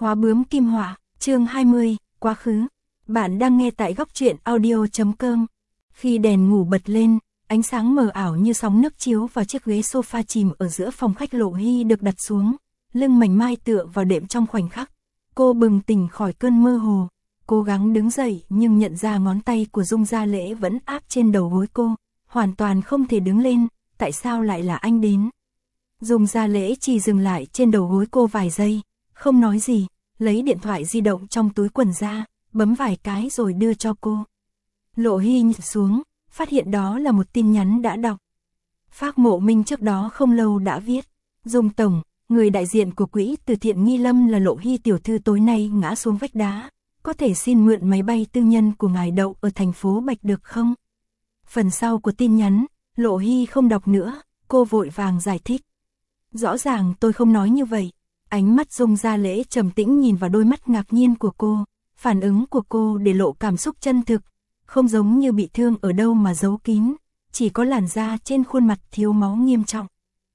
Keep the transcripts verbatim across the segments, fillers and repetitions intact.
Khóa bướm kim họa, chương hai mươi, quá khứ. Bạn đang nghe tại góc truyện audio chấm com. Khi đèn ngủ bật lên, ánh sáng mờ ảo như sóng nước chiếu vào chiếc ghế sofa chìm ở giữa phòng khách. Lộ Hy được đặt xuống, lưng mảnh mai tựa vào đệm trong khoảnh khắc. Cô bừng tỉnh khỏi cơn mơ hồ, cố gắng đứng dậy nhưng nhận ra ngón tay của Dung Gia Lễ vẫn áp trên đầu gối cô, hoàn toàn không thể đứng lên. Tại sao lại là anh đến? Dung Gia Lễ chỉ dừng lại trên đầu gối cô vài giây, không nói gì, lấy điện thoại di động trong túi quần ra, bấm vài cái rồi đưa cho cô. Lộ Hy nhìn xuống, phát hiện đó là một tin nhắn đã đọc. Phác Mộ Minh trước đó không lâu đã viết: Dung tổng, người đại diện của quỹ từ thiện Nghi Lâm là Lộ Hy tiểu thư tối nay ngã xuống vách đá, có thể xin mượn máy bay tư nhân của ngài đậu ở thành phố Bạch được không? Phần sau của tin nhắn, Lộ Hy không đọc nữa, cô vội vàng giải thích. Rõ ràng tôi không nói như vậy. Ánh mắt Dung Gia Lễ trầm tĩnh nhìn vào đôi mắt ngạc nhiên của cô, phản ứng của cô để lộ cảm xúc chân thực, không giống như bị thương ở đâu mà giấu kín, chỉ có làn da trên khuôn mặt thiếu máu nghiêm trọng.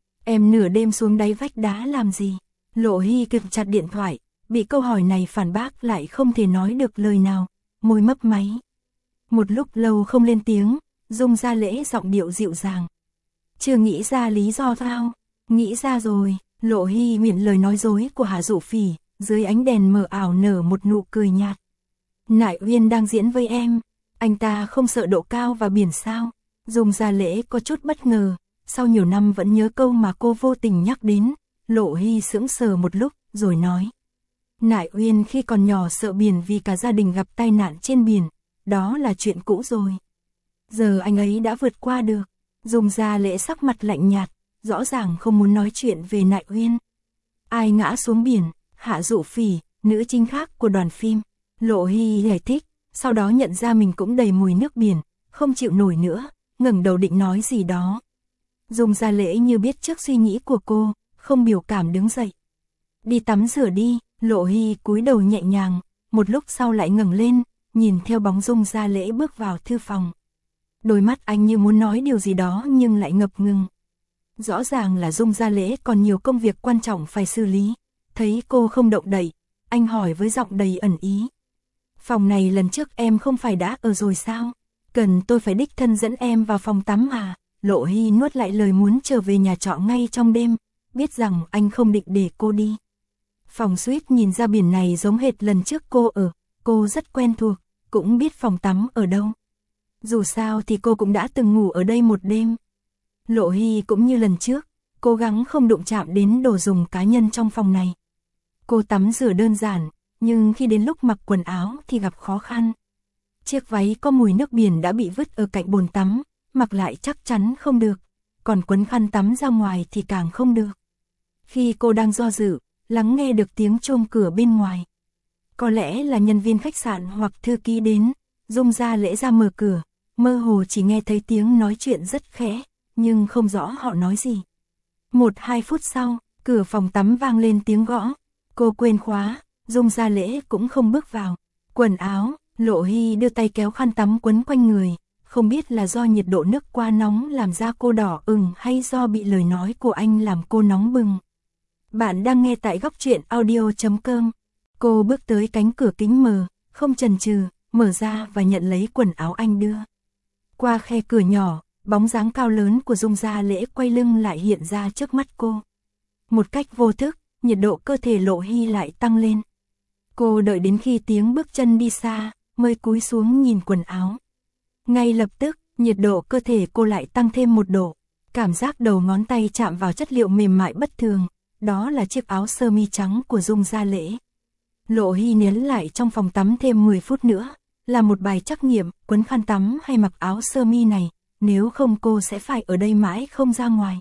Em nửa đêm xuống đáy vách đá làm gì? Lộ Hy kịp chặt điện thoại, bị câu hỏi này phản bác lại không thể nói được lời nào, môi mấp máy. Một lúc lâu không lên tiếng, Dung Gia Lễ giọng điệu dịu dàng. Chưa nghĩ ra lý do sao? Nghĩ ra rồi. Lộ Hy miệng lời nói dối của Hạ Dụ Phỉ, dưới ánh đèn mờ ảo nở một nụ cười nhạt. Nại Uyên đang diễn với em, anh ta không sợ độ cao và biển sao? Dung Gia Lễ có chút bất ngờ, sau nhiều năm vẫn nhớ câu mà cô vô tình nhắc đến. Lộ Hy sững sờ một lúc, rồi nói. Nại Uyên khi còn nhỏ sợ biển vì cả gia đình gặp tai nạn trên biển, đó là chuyện cũ rồi. Giờ anh ấy đã vượt qua được. Dung Gia Lễ sắc mặt lạnh nhạt, rõ ràng không muốn nói chuyện về Nại Uyên. Ai ngã xuống biển? Hạ Dụ Phỉ, nữ chính khác của đoàn phim. Lộ Hy giải thích, sau đó nhận ra mình cũng đầy mùi nước biển, không chịu nổi nữa, ngẩng đầu định nói gì đó. Dung Gia Lễ như biết trước suy nghĩ của cô, không biểu cảm đứng dậy. Đi tắm rửa đi. Lộ Hy cúi đầu nhẹ nhàng, một lúc sau lại ngẩng lên, nhìn theo bóng Dung Gia Lễ bước vào thư phòng. Đôi mắt anh như muốn nói điều gì đó nhưng lại ngập ngừng. Rõ ràng là Dung Gia Lễ còn nhiều công việc quan trọng phải xử lý. Thấy cô không động đậy, anh hỏi với giọng đầy ẩn ý. Phòng này lần trước em không phải đã ở rồi sao? Cần tôi phải đích thân dẫn em vào phòng tắm à? Lộ Hy nuốt lại lời muốn trở về nhà trọ ngay trong đêm, biết rằng anh không định để cô đi. Phòng suite nhìn ra biển này giống hệt lần trước cô ở, cô rất quen thuộc, cũng biết phòng tắm ở đâu. Dù sao thì cô cũng đã từng ngủ ở đây một đêm. Lộ Hy cũng như lần trước, cố gắng không đụng chạm đến đồ dùng cá nhân trong phòng này. Cô tắm rửa đơn giản, nhưng khi đến lúc mặc quần áo thì gặp khó khăn. Chiếc váy có mùi nước biển đã bị vứt ở cạnh bồn tắm, mặc lại chắc chắn không được, còn quấn khăn tắm ra ngoài thì càng không được. Khi cô đang do dự, lắng nghe được tiếng chuông cửa bên ngoài. Có lẽ là nhân viên khách sạn hoặc thư ký đến, Dung Gia Lễ ra mở cửa, mơ hồ chỉ nghe thấy tiếng nói chuyện rất khẽ, nhưng không rõ họ nói gì. Một hai phút sau, cửa phòng tắm vang lên tiếng gõ. Cô quên khóa, Dung Gia Lễ cũng không bước vào. Quần áo, Lộ Hy đưa tay kéo khăn tắm quấn quanh người, không biết là do nhiệt độ nước quá nóng làm da cô đỏ ửng hay do bị lời nói của anh làm cô nóng bừng. Bạn đang nghe tại góc truyện audio chấm com. Cô bước tới cánh cửa kính mờ, không chần chừ, mở ra và nhận lấy quần áo anh đưa. Qua khe cửa nhỏ, bóng dáng cao lớn của Dung Gia Lễ quay lưng lại hiện ra trước mắt cô. Một cách vô thức, nhiệt độ cơ thể Lộ Hy lại tăng lên. Cô đợi đến khi tiếng bước chân đi xa, mới cúi xuống nhìn quần áo. Ngay lập tức, nhiệt độ cơ thể cô lại tăng thêm một độ. Cảm giác đầu ngón tay chạm vào chất liệu mềm mại bất thường, đó là chiếc áo sơ mi trắng của Dung Gia Lễ. Lộ Hy nén lại trong phòng tắm thêm mười phút nữa, là một bài trắc nghiệm, quấn khăn tắm hay mặc áo sơ mi này, nếu không cô sẽ phải ở đây mãi không ra ngoài.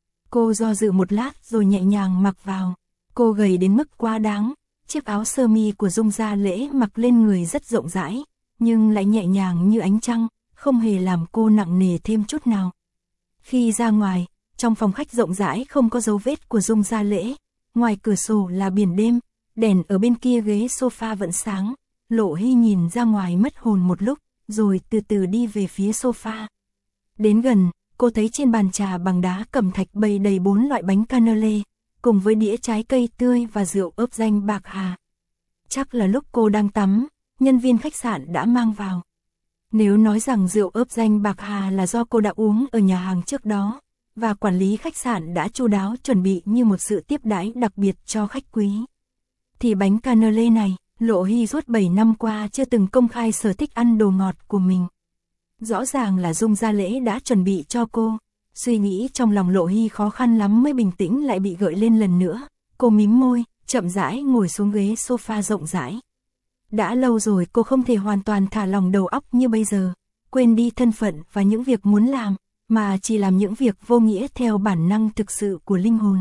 Cô do dự một lát rồi nhẹ nhàng mặc vào. Cô gầy đến mức quá đáng, chiếc áo sơ mi của Dung Gia Lễ mặc lên người rất rộng rãi, nhưng lại nhẹ nhàng như ánh trăng, không hề làm cô nặng nề thêm chút nào. Khi ra ngoài, trong phòng khách rộng rãi không có dấu vết của Dung Gia Lễ, ngoài cửa sổ là biển đêm, đèn ở bên kia ghế sofa vẫn sáng. Lộ Hy nhìn ra ngoài mất hồn một lúc, rồi từ từ đi về phía sofa. Đến gần, cô thấy trên bàn trà bằng đá cẩm thạch bày đầy bốn loại bánh cannelle, cùng với đĩa trái cây tươi và rượu ướp danh bạc hà. Chắc là lúc cô đang tắm, nhân viên khách sạn đã mang vào. Nếu nói rằng rượu ướp danh Bạc Hà là do cô đã uống ở nhà hàng trước đó, và quản lý khách sạn đã chu đáo chuẩn bị như một sự tiếp đãi đặc biệt cho khách quý, thì bánh cannelle này, Lộ Hy suốt bảy năm qua chưa từng công khai sở thích ăn đồ ngọt của mình. Rõ ràng là Dung Gia Lễ đã chuẩn bị cho cô. Suy nghĩ trong lòng Lộ Hy khó khăn lắm mới bình tĩnh lại bị gợi lên lần nữa. Cô mím môi, chậm rãi ngồi xuống ghế sofa rộng rãi. Đã lâu rồi cô không thể hoàn toàn thả lỏng đầu óc như bây giờ, quên đi thân phận và những việc muốn làm, mà chỉ làm những việc vô nghĩa theo bản năng thực sự của linh hồn.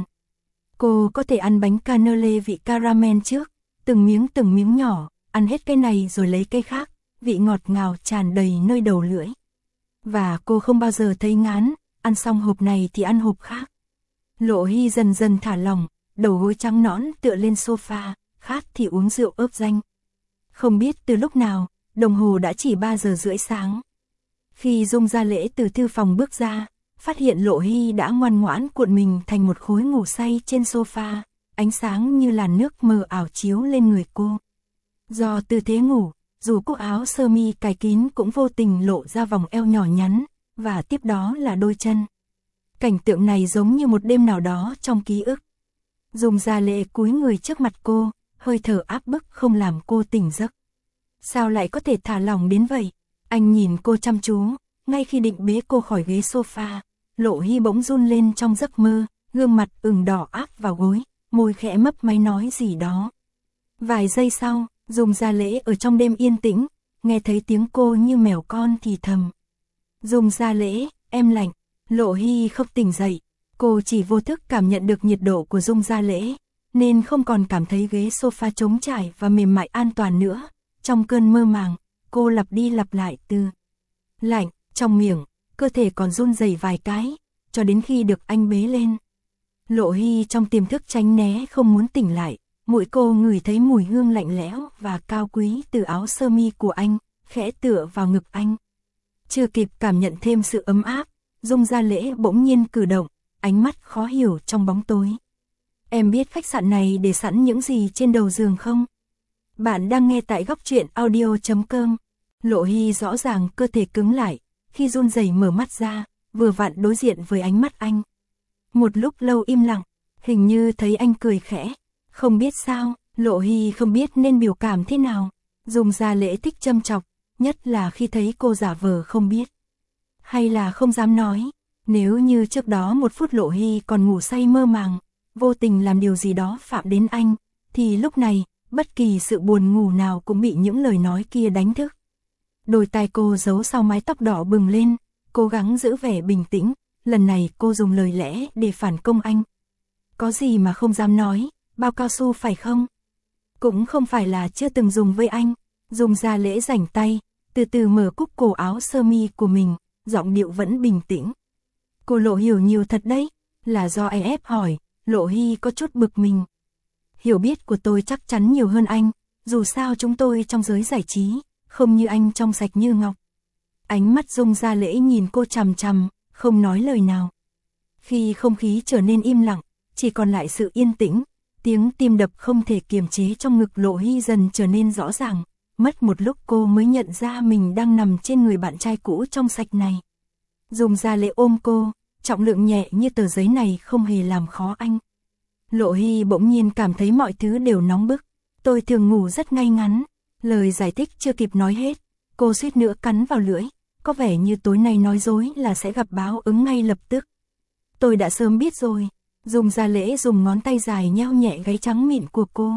Cô có thể ăn bánh cannelle vị caramel trước, từng miếng từng miếng nhỏ, ăn hết cái này rồi lấy cái khác, vị ngọt ngào tràn đầy nơi đầu lưỡi. Và cô không bao giờ thấy ngán, ăn xong hộp này thì ăn hộp khác. Lộ Hy dần dần thả lỏng, đầu gối trắng nõn tựa lên sofa, khát thì uống rượu ướp danh. Không biết từ lúc nào, đồng hồ đã chỉ ba giờ rưỡi sáng. Khi Dung Gia Lễ từ thư phòng bước ra, phát hiện Lộ Hy đã ngoan ngoãn cuộn mình thành một khối ngủ say trên sofa, ánh sáng như làn nước mờ ảo chiếu lên người cô. Do tư thế ngủ, dù cúc áo sơ mi cài kín cũng vô tình lộ ra vòng eo nhỏ nhắn, và tiếp đó là đôi chân. Cảnh tượng này giống như một đêm nào đó trong ký ức. Dung Gia Lễ cúi người trước mặt cô, hơi thở áp bức không làm cô tỉnh giấc. Sao lại có thể thả lỏng đến vậy? Anh nhìn cô chăm chú, ngay khi định bế cô khỏi ghế sofa, Lộ Hy bỗng run lên trong giấc mơ, gương mặt ửng đỏ áp vào gối, môi khẽ mấp máy nói gì đó. Vài giây sau, Dung Gia Lễ ở trong đêm yên tĩnh, nghe thấy tiếng cô như mèo con thì thầm. Dung Gia Lễ, em lạnh. Lộ Hy không tỉnh dậy, cô chỉ vô thức cảm nhận được nhiệt độ của Dung Gia Lễ, nên không còn cảm thấy ghế sofa trống trải và mềm mại an toàn nữa. Trong cơn mơ màng, cô lặp đi lặp lại từ lạnh trong miệng, cơ thể còn run rẩy vài cái, cho đến khi được anh bế lên. Lộ Hy trong tiềm thức tránh né không muốn tỉnh lại, mũi cô ngửi thấy mùi hương lạnh lẽo và cao quý từ áo sơ mi của anh, khẽ tựa vào ngực anh. Chưa kịp cảm nhận thêm sự ấm áp, Dung Gia Lễ bỗng nhiên cử động, ánh mắt khó hiểu trong bóng tối. Em biết khách sạn này để sẵn những gì trên đầu giường không? Bạn đang nghe tại góc truyện audio chấm com. Lộ Hy rõ ràng cơ thể cứng lại, khi run rẩy mở mắt ra, vừa vặn đối diện với ánh mắt anh. Một lúc lâu im lặng, hình như thấy anh cười khẽ. Không biết sao, Lộ Hy không biết nên biểu cảm thế nào. Dung Gia Lễ thích châm chọc, nhất là khi thấy cô giả vờ không biết. Hay là không dám nói, nếu như trước đó một phút Lộ Hy còn ngủ say mơ màng, vô tình làm điều gì đó phạm đến anh, thì lúc này, bất kỳ sự buồn ngủ nào cũng bị những lời nói kia đánh thức. Đôi tai cô giấu sau mái tóc đỏ bừng lên, cố gắng giữ vẻ bình tĩnh, lần này cô dùng lời lẽ để phản công anh. Có gì mà không dám nói, bao cao su phải không? Cũng không phải là chưa từng dùng với anh. Dung Gia Lễ rảnh tay, từ từ mở cúc cổ áo sơ mi của mình, giọng điệu vẫn bình tĩnh. Cô Lộ hiểu nhiều thật đấy, là do ai ép hỏi, Lộ Hy có chút bực mình. Hiểu biết của tôi chắc chắn nhiều hơn anh, dù sao chúng tôi trong giới giải trí, không như anh trong sạch như ngọc. Ánh mắt Dung Gia Lễ nhìn cô chằm chằm, không nói lời nào. Khi không khí trở nên im lặng, chỉ còn lại sự yên tĩnh, tiếng tim đập không thể kiềm chế trong ngực Lộ Hy dần trở nên rõ ràng. Mất một lúc cô mới nhận ra mình đang nằm trên người bạn trai cũ trong sạch này. Dung Gia Lễ ôm cô, trọng lượng nhẹ như tờ giấy này không hề làm khó anh. Lộ Hy bỗng nhiên cảm thấy mọi thứ đều nóng bức. Tôi thường ngủ rất ngay ngắn. Lời giải thích chưa kịp nói hết, cô suýt nữa cắn vào lưỡi. Có vẻ như tối nay nói dối là sẽ gặp báo ứng ngay lập tức. Tôi đã sớm biết rồi. Dung Gia Lễ dùng ngón tay dài nheo nhẹ gáy trắng mịn của cô.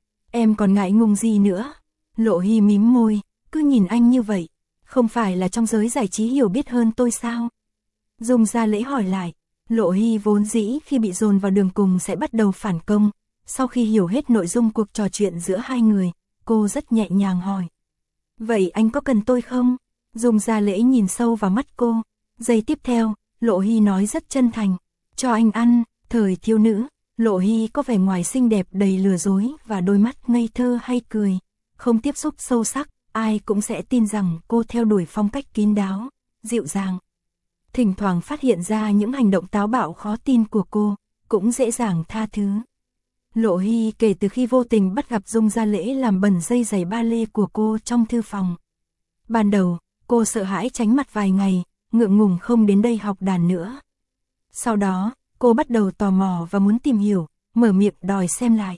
Em còn ngại ngùng gì nữa? Lộ Hy mím môi, cứ nhìn anh như vậy. Không phải là trong giới giải trí hiểu biết hơn tôi sao? Dung Gia Lễ hỏi lại. Lộ Hy vốn dĩ khi bị dồn vào đường cùng sẽ bắt đầu phản công. Sau khi hiểu hết nội dung cuộc trò chuyện giữa hai người, cô rất nhẹ nhàng hỏi. Vậy anh có cần tôi không? Dung Gia Lễ nhìn sâu vào mắt cô. Giây tiếp theo, Lộ Hy nói rất chân thành. Cho anh ăn. Thời thiếu nữ, Lộ Hy có vẻ ngoài xinh đẹp đầy lừa dối và đôi mắt ngây thơ hay cười. Không tiếp xúc sâu sắc, ai cũng sẽ tin rằng cô theo đuổi phong cách kín đáo, dịu dàng. Thỉnh thoảng phát hiện ra những hành động táo bạo khó tin của cô, cũng dễ dàng tha thứ. Lộ Hy kể từ khi vô tình bắt gặp Dung Gia Lễ làm bẩn dây giày ba lê của cô trong thư phòng. Ban đầu, cô sợ hãi tránh mặt vài ngày, ngượng ngùng không đến đây học đàn nữa. Sau đó, cô bắt đầu tò mò và muốn tìm hiểu, mở miệng đòi xem lại.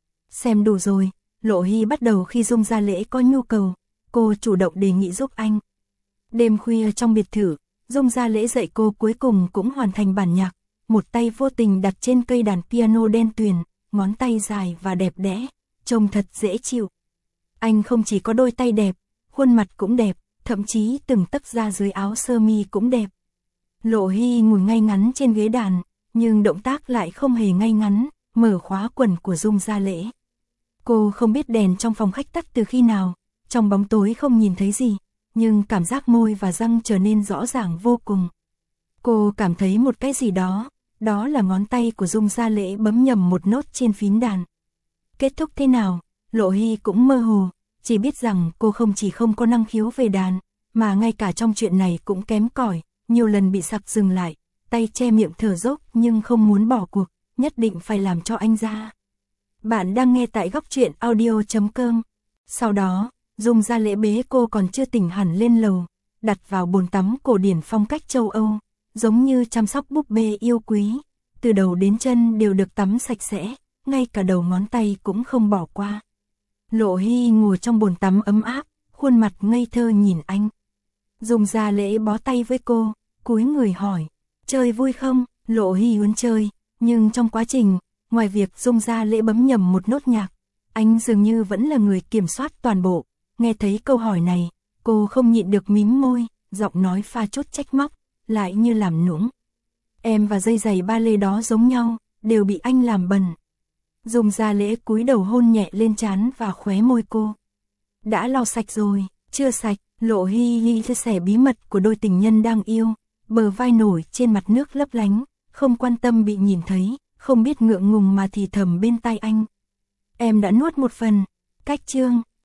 Xem đủ rồi, Lộ Hy bắt đầu khi Dung Gia Lễ có nhu cầu, cô chủ động đề nghị giúp anh. Đêm khuya trong biệt thự, Dung Gia Lễ dạy cô cuối cùng cũng hoàn thành bản nhạc, một tay vô tình đặt trên cây đàn piano đen tuyền, ngón tay dài và đẹp đẽ, trông thật dễ chịu. Anh không chỉ có đôi tay đẹp, khuôn mặt cũng đẹp, thậm chí từng tấc da dưới áo sơ mi cũng đẹp. Lộ Hy ngồi ngay ngắn trên ghế đàn, nhưng động tác lại không hề ngay ngắn, mở khóa quần của Dung Gia Lễ. Cô không biết đèn trong phòng khách tắt từ khi nào, trong bóng tối không nhìn thấy gì, nhưng cảm giác môi và răng trở nên rõ ràng vô cùng. Cô cảm thấy một cái gì đó, đó là ngón tay của Dung Gia Lễ bấm nhầm một nốt trên phím đàn. Kết thúc thế nào, Lộ Hy cũng mơ hồ, chỉ biết rằng cô không chỉ không có năng khiếu về đàn, mà ngay cả trong chuyện này cũng kém cỏi, nhiều lần bị sặc dừng lại, tay che miệng thở dốc nhưng không muốn bỏ cuộc, nhất định phải làm cho anh ra. Bạn đang nghe tại góc truyện audio chấm com. Sau đó, Dung Gia Lễ bế cô còn chưa tỉnh hẳn lên lầu, đặt vào bồn tắm cổ điển phong cách châu Âu, giống như chăm sóc búp bê yêu quý, từ đầu đến chân đều được tắm sạch sẽ, ngay cả đầu ngón tay cũng không bỏ qua. Lộ Hy ngồi trong bồn tắm ấm áp, khuôn mặt ngây thơ nhìn anh. Dung Gia Lễ bó tay với cô, cúi người hỏi, chơi vui không? Lộ Hy muốn chơi, nhưng trong quá trình, ngoài việc Dung Gia Lễ bấm nhầm một nốt nhạc, anh dường như vẫn là người kiểm soát toàn bộ. Nghe thấy câu hỏi này, cô không nhịn được mím môi, giọng nói pha chút trách móc, lại như làm nũng. Em và dây giày ba lê đó giống nhau, đều bị anh làm bẩn. Dung Gia Lễ cúi đầu hôn nhẹ lên trán và khóe môi cô. Đã lau sạch rồi, chưa sạch. Lộ Hy Hy chia sẻ bí mật của đôi tình nhân đang yêu, bờ vai nổi trên mặt nước lấp lánh, không quan tâm bị nhìn thấy, không biết ngượng ngùng mà thì thầm bên tai anh. Em đã nuốt một phần, cách chương.